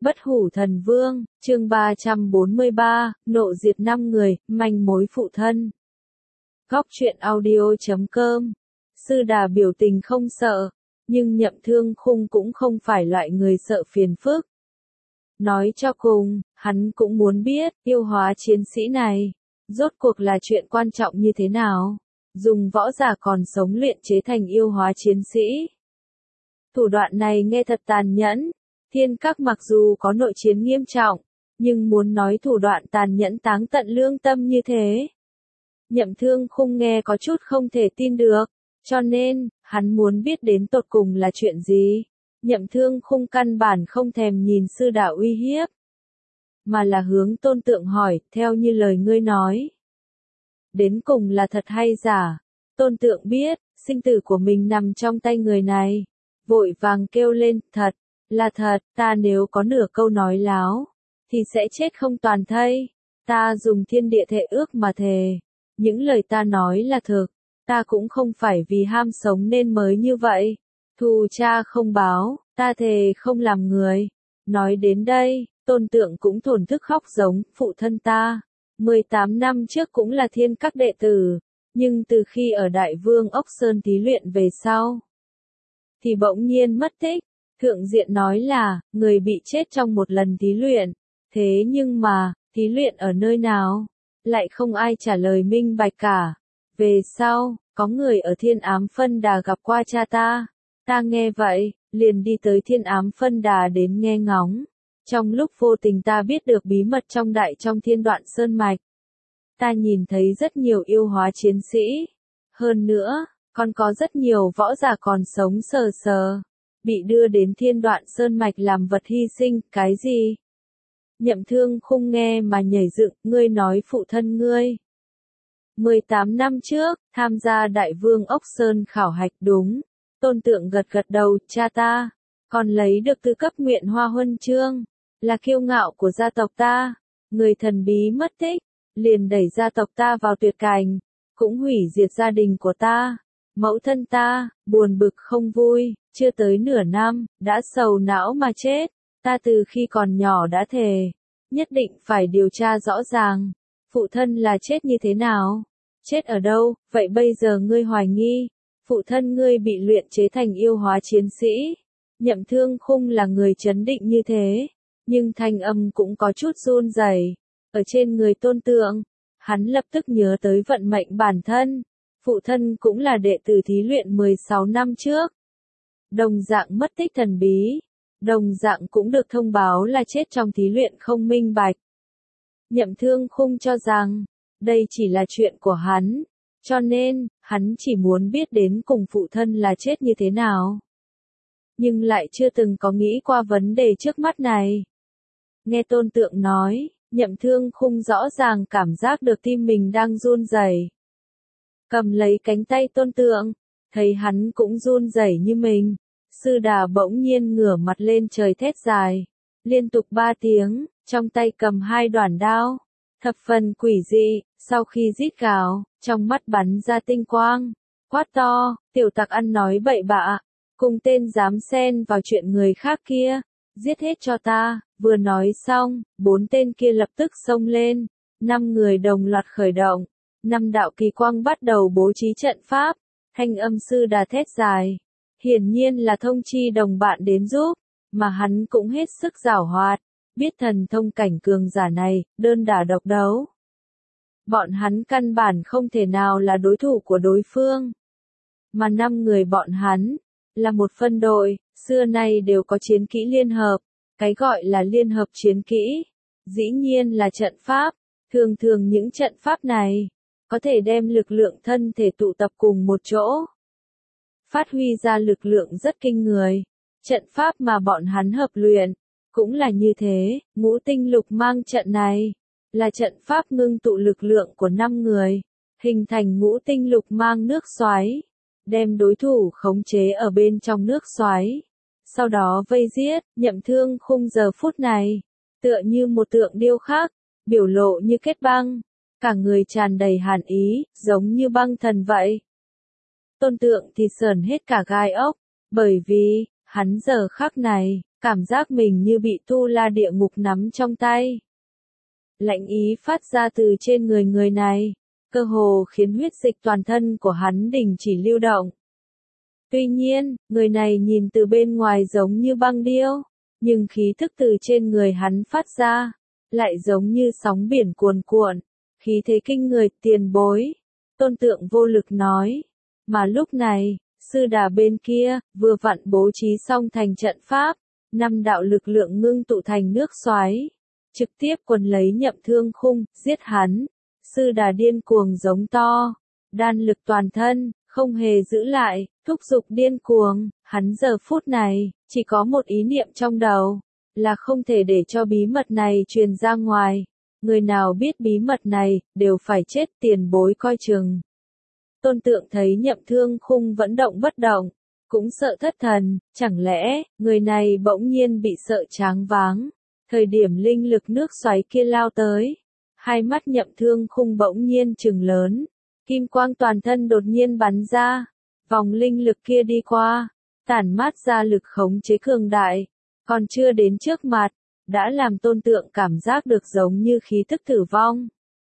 Bất hủ thần vương, chương 343, nộ diệt 5 người, manh mối phụ thân. Góc truyện audio.com. Sư Đà biểu tình không sợ, nhưng Nhậm Thương Khung cũng không phải loại người sợ phiền phức. Nói cho cùng, hắn cũng muốn biết, yêu hóa chiến sĩ này, rốt cuộc là chuyện quan trọng như thế nào, dùng võ giả còn sống luyện chế thành yêu hóa chiến sĩ. Thủ đoạn này nghe thật tàn nhẫn. Thiên Các mặc dù có nội chiến nghiêm trọng, nhưng muốn nói thủ đoạn tàn nhẫn táng tận lương tâm như thế. Nhậm Thương Khung nghe có chút không thể tin được, cho nên, hắn muốn biết đến tột cùng là chuyện gì. Nhậm Thương Khung căn bản không thèm nhìn sư đạo uy hiếp, mà là hướng Tôn Tượng hỏi, theo như lời ngươi nói. Đến cùng là thật hay giả? Tôn Tượng biết, sinh tử của mình nằm trong tay người này. Vội vàng kêu lên, thật. Là thật, ta nếu có nửa câu nói láo, thì sẽ chết không toàn thây. Ta dùng thiên địa thệ ước mà thề. Những lời ta nói là thực. Ta cũng không phải vì ham sống nên mới như vậy. Thù cha không báo, ta thề không làm người. Nói đến đây, Tôn Tượng cũng thổn thức khóc giống, phụ thân ta. 18 năm trước cũng là Thiên Các đệ tử. Nhưng từ khi ở Đại Vương Ốc Sơn thí luyện về sau, thì bỗng nhiên mất tích. Thượng diện nói là, người bị chết trong một lần thí luyện. Thế nhưng mà, thí luyện ở nơi nào? Lại không ai trả lời minh bạch cả. Về sau, có người ở Thiên Ám Phân Đà gặp qua cha ta. Ta nghe vậy, liền đi tới Thiên Ám Phân Đà đến nghe ngóng. Trong lúc vô tình ta biết được bí mật trong Thiên Đoạn Sơn Mạch. Ta nhìn thấy rất nhiều yêu hóa chiến sĩ. Hơn nữa, còn có rất nhiều võ giả còn sống sờ sờ. Bị đưa đến Thiên Đoạn Sơn Mạch làm vật hy sinh, cái gì? Nhậm Thương Khung nghe mà nhảy dựng, ngươi nói phụ thân ngươi. 18 năm trước, tham gia Đại Vương Ốc Sơn khảo hạch đúng. Tôn Tượng gật gật đầu, cha ta, còn lấy được tư cấp Nguyện Hoa Huân Chương, là kiêu ngạo của gia tộc ta. Người thần bí mất tích, liền đẩy gia tộc ta vào tuyệt cảnh, cũng hủy diệt gia đình của ta. Mẫu thân ta, buồn bực không vui, chưa tới nửa năm, đã sầu não mà chết. Ta từ khi còn nhỏ đã thề, nhất định phải điều tra rõ ràng, phụ thân là chết như thế nào, chết ở đâu. Vậy bây giờ ngươi hoài nghi, phụ thân ngươi bị luyện chế thành yêu hóa chiến sĩ. Nhậm Thương Khung là người trấn định như thế, nhưng thanh âm cũng có chút run rẩy. Ở trên người Tôn Tượng, hắn lập tức nhớ tới vận mệnh bản thân. Phụ thân cũng là đệ tử thí luyện 16 năm trước. Đồng dạng mất tích thần bí. Đồng dạng cũng được thông báo là chết trong thí luyện không minh bạch. Nhậm Thương Khung cho rằng, đây chỉ là chuyện của hắn. Cho nên, hắn chỉ muốn biết đến cùng phụ thân là chết như thế nào. Nhưng lại chưa từng có nghĩ qua vấn đề trước mắt này. Nghe Tôn Tượng nói, Nhậm Thương Khung rõ ràng cảm giác được tim mình đang run rẩy. Cầm lấy cánh tay Tôn Tượng, thấy hắn cũng run rẩy như mình. Sư Đà bỗng nhiên ngửa mặt lên trời thét dài, liên tục 3 tiếng, trong tay cầm 2 đoản đao, thập phần quỷ dị. Sau khi rít gào, trong mắt bắn ra tinh quang, quát to, tiểu tặc ăn nói bậy bạ, cùng tên dám xen vào chuyện người khác kia, giết hết cho ta. Vừa nói xong, 4 tên kia lập tức xông lên, 5 người đồng loạt khởi động. 5 đạo kỳ quang bắt đầu bố trí trận pháp, thanh âm Sư Đà thét dài. Hiển nhiên là thông chi đồng bạn đến giúp, mà hắn cũng hết sức giảo hoạt, biết thần thông cảnh cường giả này, đơn đả độc đấu. Bọn hắn căn bản không thể nào là đối thủ của đối phương. Mà 5 người bọn hắn, là một phân đội, xưa nay đều có chiến kỹ liên hợp. Cái gọi là liên hợp chiến kỹ, dĩ nhiên là trận pháp. Thường thường những trận pháp này, có thể đem lực lượng thân thể tụ tập cùng một chỗ, phát huy ra lực lượng rất kinh người. Trận pháp mà bọn hắn hợp luyện, cũng là như thế. Ngũ tinh lục mang trận này, là trận pháp ngưng tụ lực lượng của 5 người, hình thành ngũ tinh lục mang nước xoáy, đem đối thủ khống chế ở bên trong nước xoáy, sau đó vây giết. Nhậm Thương Khung giờ phút này, tựa như một tượng điêu khắc, biểu lộ như kết băng, cả người tràn đầy hàn ý, giống như băng thần vậy. Tôn Tượng thì sờn hết cả gai ốc, bởi vì, hắn giờ khắc này, cảm giác mình như bị tu la địa ngục nắm trong tay. Lạnh ý phát ra từ trên người người này, cơ hồ khiến huyết dịch toàn thân của hắn đình chỉ lưu động. Tuy nhiên, người này nhìn từ bên ngoài giống như băng điêu, nhưng khí thức từ trên người hắn phát ra, lại giống như sóng biển cuồn cuộn, khí thế kinh người. Tiền bối, Tôn Tượng vô lực nói, mà lúc này, Sư Đà bên kia, vừa vặn bố trí xong thành trận pháp, 5 đạo lực lượng ngưng tụ thành nước xoáy, trực tiếp quần lấy Nhậm Thương Khung, giết hắn. Sư Đà điên cuồng giống to, đan lực toàn thân, không hề giữ lại, thúc giục điên cuồng, hắn giờ phút này, chỉ có một ý niệm trong đầu, là không thể để cho bí mật này truyền ra ngoài. Người nào biết bí mật này, đều phải chết. Tiền bối coi chừng. Tôn Tượng thấy Nhậm Thương Khung vẫn động bất động, cũng sợ thất thần, chẳng lẽ, người này bỗng nhiên bị sợ choáng váng. Thời điểm linh lực nước xoáy kia lao tới, hai mắt Nhậm Thương Khung bỗng nhiên trừng lớn, kim quang toàn thân đột nhiên bắn ra, vòng linh lực kia đi qua, tản mát ra lực khống chế cường đại, còn chưa đến trước mặt, đã làm Tôn Tượng cảm giác được giống như khí thức tử vong.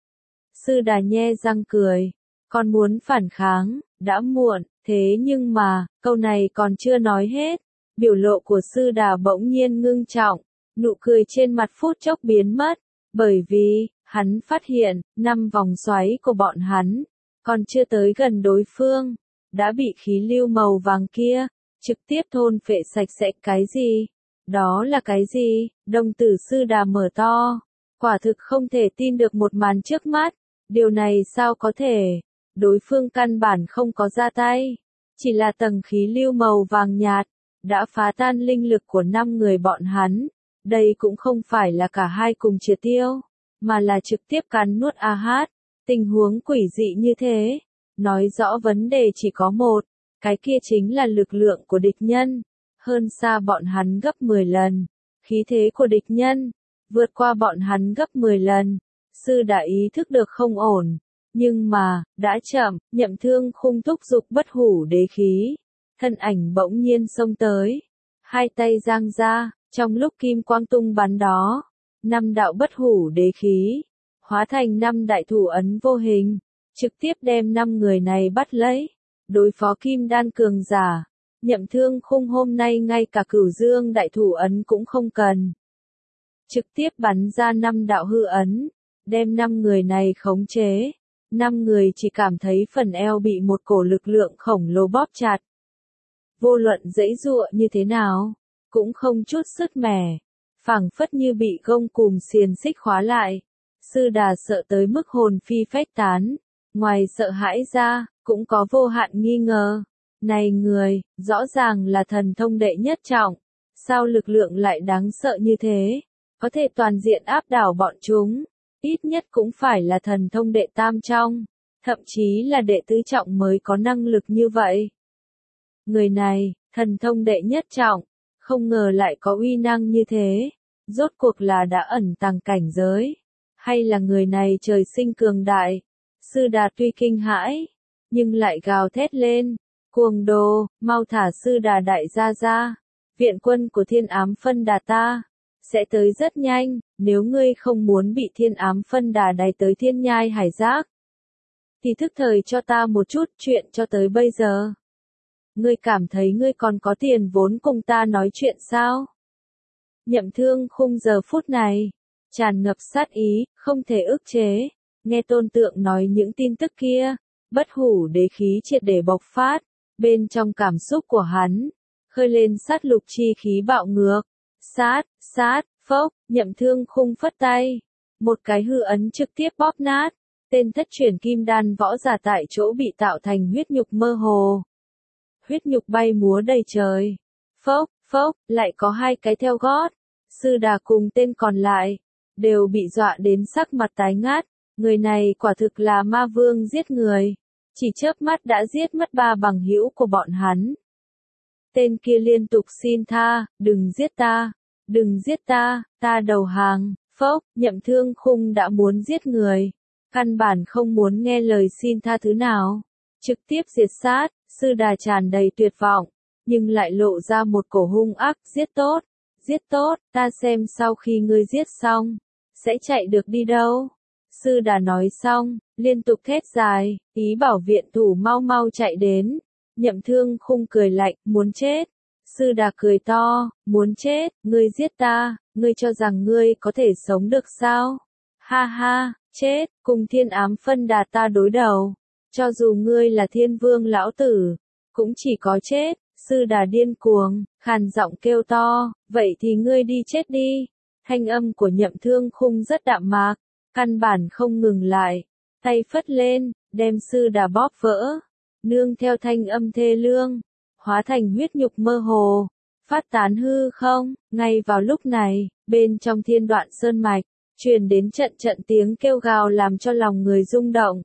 Sư Đà nhe răng cười, còn muốn phản kháng, đã muộn. Thế nhưng mà, câu này còn chưa nói hết, biểu lộ của Sư Đà bỗng nhiên ngưng trọng, nụ cười trên mặt phút chốc biến mất, bởi vì, hắn phát hiện, 5 vòng xoáy của bọn hắn, còn chưa tới gần đối phương, đã bị khí lưu màu vàng kia, trực tiếp thôn phệ sạch sẽ. Cái gì? Đó là cái gì? Đồng tử Sư Đà mở to, quả thực không thể tin được một màn trước mắt, điều này sao có thể? Đối phương căn bản không có ra tay, chỉ là tầng khí lưu màu vàng nhạt, đã phá tan linh lực của 5 người bọn hắn. Đây cũng không phải là cả hai cùng triệt tiêu, mà là trực tiếp cắn nuốt A-hát. Tình huống quỷ dị như thế, nói rõ vấn đề chỉ có một, cái kia chính là lực lượng của địch nhân, hơn xa bọn hắn gấp 10 lần. Khí thế của địch nhân, vượt qua bọn hắn gấp 10 lần. Sư đã ý thức được không ổn. Nhưng mà, đã chậm. Nhậm Thương Khung thúc giục bất hủ đế khí. Thân ảnh bỗng nhiên xông tới. Hai tay giang ra, trong lúc kim quang tung bắn đó. 5 đạo bất hủ đế khí, hóa thành 5 đại thủ ấn vô hình. Trực tiếp đem 5 người này bắt lấy. Đối phó kim đan cường giả. Nhậm Thương Khung hôm nay ngay cả Cửu Dương đại thủ ấn cũng không cần. Trực tiếp bắn ra 5 đạo hư ấn. Đem 5 người này khống chế. 5 người chỉ cảm thấy phần eo bị một cổ lực lượng khổng lồ bóp chặt. Vô luận giãy giụa như thế nào, cũng không chút sức mẻ, phảng phất như bị gông cùm xiềng xích khóa lại. Sư Đà sợ tới mức hồn phi phách tán, ngoài sợ hãi ra, cũng có vô hạn nghi ngờ. Này người, rõ ràng là thần thông đệ nhất trọng, sao lực lượng lại đáng sợ như thế, có thể toàn diện áp đảo bọn chúng. Ít nhất cũng phải là thần thông đệ tam trong, thậm chí là đệ tứ trọng mới có năng lực như vậy. Người này, thần thông đệ nhất trọng, không ngờ lại có uy năng như thế, rốt cuộc là đã ẩn tàng cảnh giới, hay là người này trời sinh cường đại. Sư Đà tuy kinh hãi, nhưng lại gào thét lên, cuồng đồ, mau thả Sư Đà đại gia ra, viện quân của Thiên Ám Phân Đà ta sẽ tới rất nhanh, nếu ngươi không muốn bị Thiên Ám Phân Đà đày tới Thiên Nhai Hải Giác, thì thức thời cho ta một chút. Chuyện cho tới bây giờ, ngươi cảm thấy ngươi còn có tiền vốn cùng ta nói chuyện sao? Nhậm Thương Khung giờ phút này, tràn ngập sát ý, không thể ức chế, nghe Tôn Tượng nói những tin tức kia, bất hủ đế khí triệt để bộc phát, bên trong cảm xúc của hắn, khơi lên sát lục chi khí bạo ngược. Sát, phốc, Nhậm Thương Khung phất tay. Một cái hư ấn trực tiếp bóp nát. Tên thất truyền kim đan võ giả tại chỗ bị tạo thành huyết nhục mơ hồ. Huyết nhục bay múa đầy trời. Phốc, lại có 2 cái theo gót. Sư Đà cùng tên còn lại, đều bị dọa đến sắc mặt tái ngát. Người này quả thực là ma vương giết người. Chỉ chớp mắt đã giết mất 3 bằng hữu của bọn hắn. Tên kia liên tục xin tha, đừng giết ta, ta đầu hàng. Phốc, Nhậm Thương Khung đã muốn giết người, căn bản không muốn nghe lời xin tha thứ nào, trực tiếp diệt sát. Sư Đà tràn đầy tuyệt vọng, nhưng lại lộ ra một cổ hung ác, giết tốt, ta xem sau khi ngươi giết xong, sẽ chạy được đi đâu. Sư Đà nói xong, liên tục thét dài, ý bảo viện thủ mau mau chạy đến. Nhậm Thương Khung cười lạnh, muốn chết. Sư Đà cười to, muốn chết, ngươi giết ta, ngươi cho rằng ngươi có thể sống được sao? Ha ha, chết, cùng Thiên Ám Phân Đà ta đối đầu. Cho dù ngươi là Thiên Vương lão tử, cũng chỉ có chết. Sư Đà điên cuồng, khàn giọng kêu to, vậy thì ngươi đi chết đi. Thanh âm của Nhậm Thương Khung rất đạm mạc, căn bản không ngừng lại, tay phất lên, đem Sư Đà bóp vỡ, nương theo thanh âm thê lương, hóa thành huyết nhục mơ hồ, phát tán hư không. Ngay vào lúc này, bên trong Thiên Đoạn Sơn Mạch, truyền đến trận trận tiếng kêu gào làm cho lòng người rung động.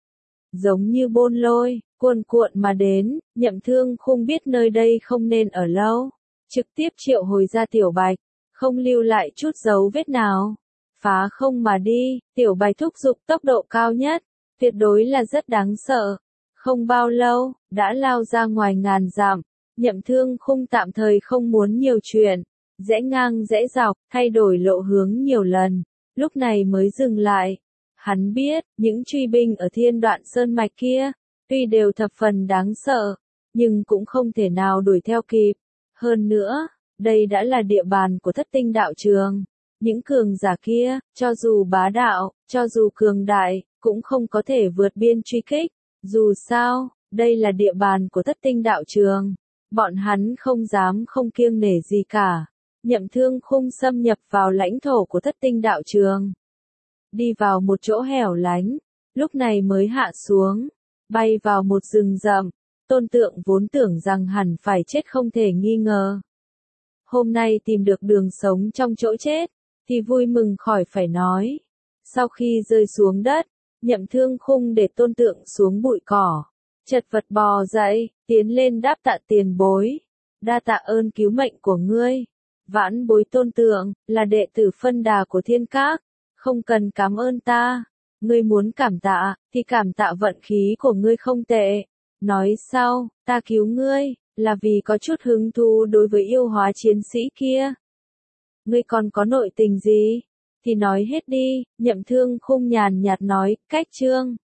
Giống như bôn lôi, cuồn cuộn mà đến, Nhậm Thương Khung biết nơi đây không nên ở lâu, trực tiếp triệu hồi ra Tiểu Bạch, không lưu lại chút dấu vết nào. Phá không mà đi, Tiểu Bạch thúc giục tốc độ cao nhất, tuyệt đối là rất đáng sợ. Không bao lâu, đã lao ra ngoài ngàn dặm, Nhậm Thương Khung tạm thời không muốn nhiều chuyện, rẽ ngang rẽ dọc, thay đổi lộ hướng nhiều lần, lúc này mới dừng lại. Hắn biết, những truy binh ở Thiên Đoạn Sơn Mạch kia, tuy đều thập phần đáng sợ, nhưng cũng không thể nào đuổi theo kịp. Hơn nữa, đây đã là địa bàn của Thất Tinh Đạo Trường. Những cường giả kia, cho dù bá đạo, cho dù cường đại, cũng không có thể vượt biên truy kích. Dù sao, đây là địa bàn của Thất Tinh Đạo Trường. Bọn hắn không dám không kiêng nể gì cả. Nhậm Thương Khung xâm nhập vào lãnh thổ của Thất Tinh Đạo Trường. Đi vào một chỗ hẻo lánh, lúc này mới hạ xuống, bay vào một rừng rậm. Tôn Tượng vốn tưởng rằng hẳn phải chết không thể nghi ngờ. Hôm nay tìm được đường sống trong chỗ chết, thì vui mừng khỏi phải nói. Sau khi rơi xuống đất, Nhậm Thương Khung để Tôn Tượng xuống bụi cỏ, chật vật bò dậy, tiến lên đáp tạ tiền bối. Đa tạ ơn cứu mệnh của ngươi. Vãn bối Tôn Tượng, là đệ tử phân đà của Thiên Các, không cần cảm ơn ta. Ngươi muốn cảm tạ, thì cảm tạ vận khí của ngươi không tệ. Nói sau, ta cứu ngươi, là vì có chút hứng thú đối với yêu hóa chiến sĩ kia. Ngươi còn có nội tình gì? Thì nói hết đi, Nhậm Thương Khung nhàn nhạt nói, cách chương.